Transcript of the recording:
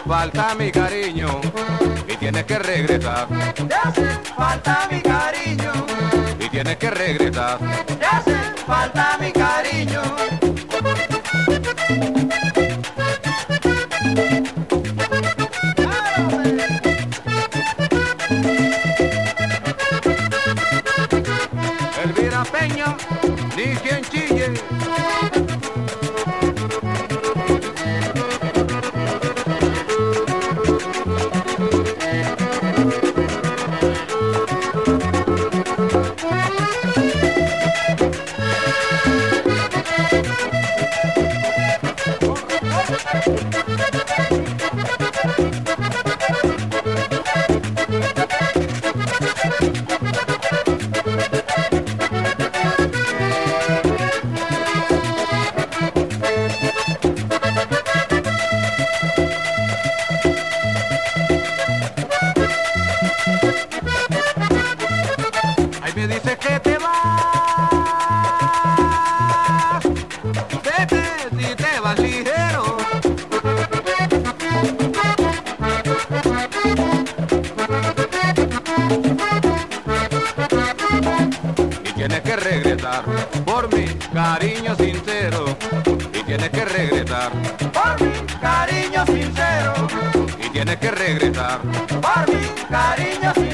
falta mi cariño y tienes que regresar. Te hace falta mi cariño Y tienes que regresar. te hace falta mi cariño. Elvira Peña, ni quien chille. Ay, me dices que te vas. Vete si te vas ligero. Y tienes que regresar por mi cariño sincero. Y tienes que regresar Por mi cariño sincero, y tienes que regresar. por mi cariño sincero.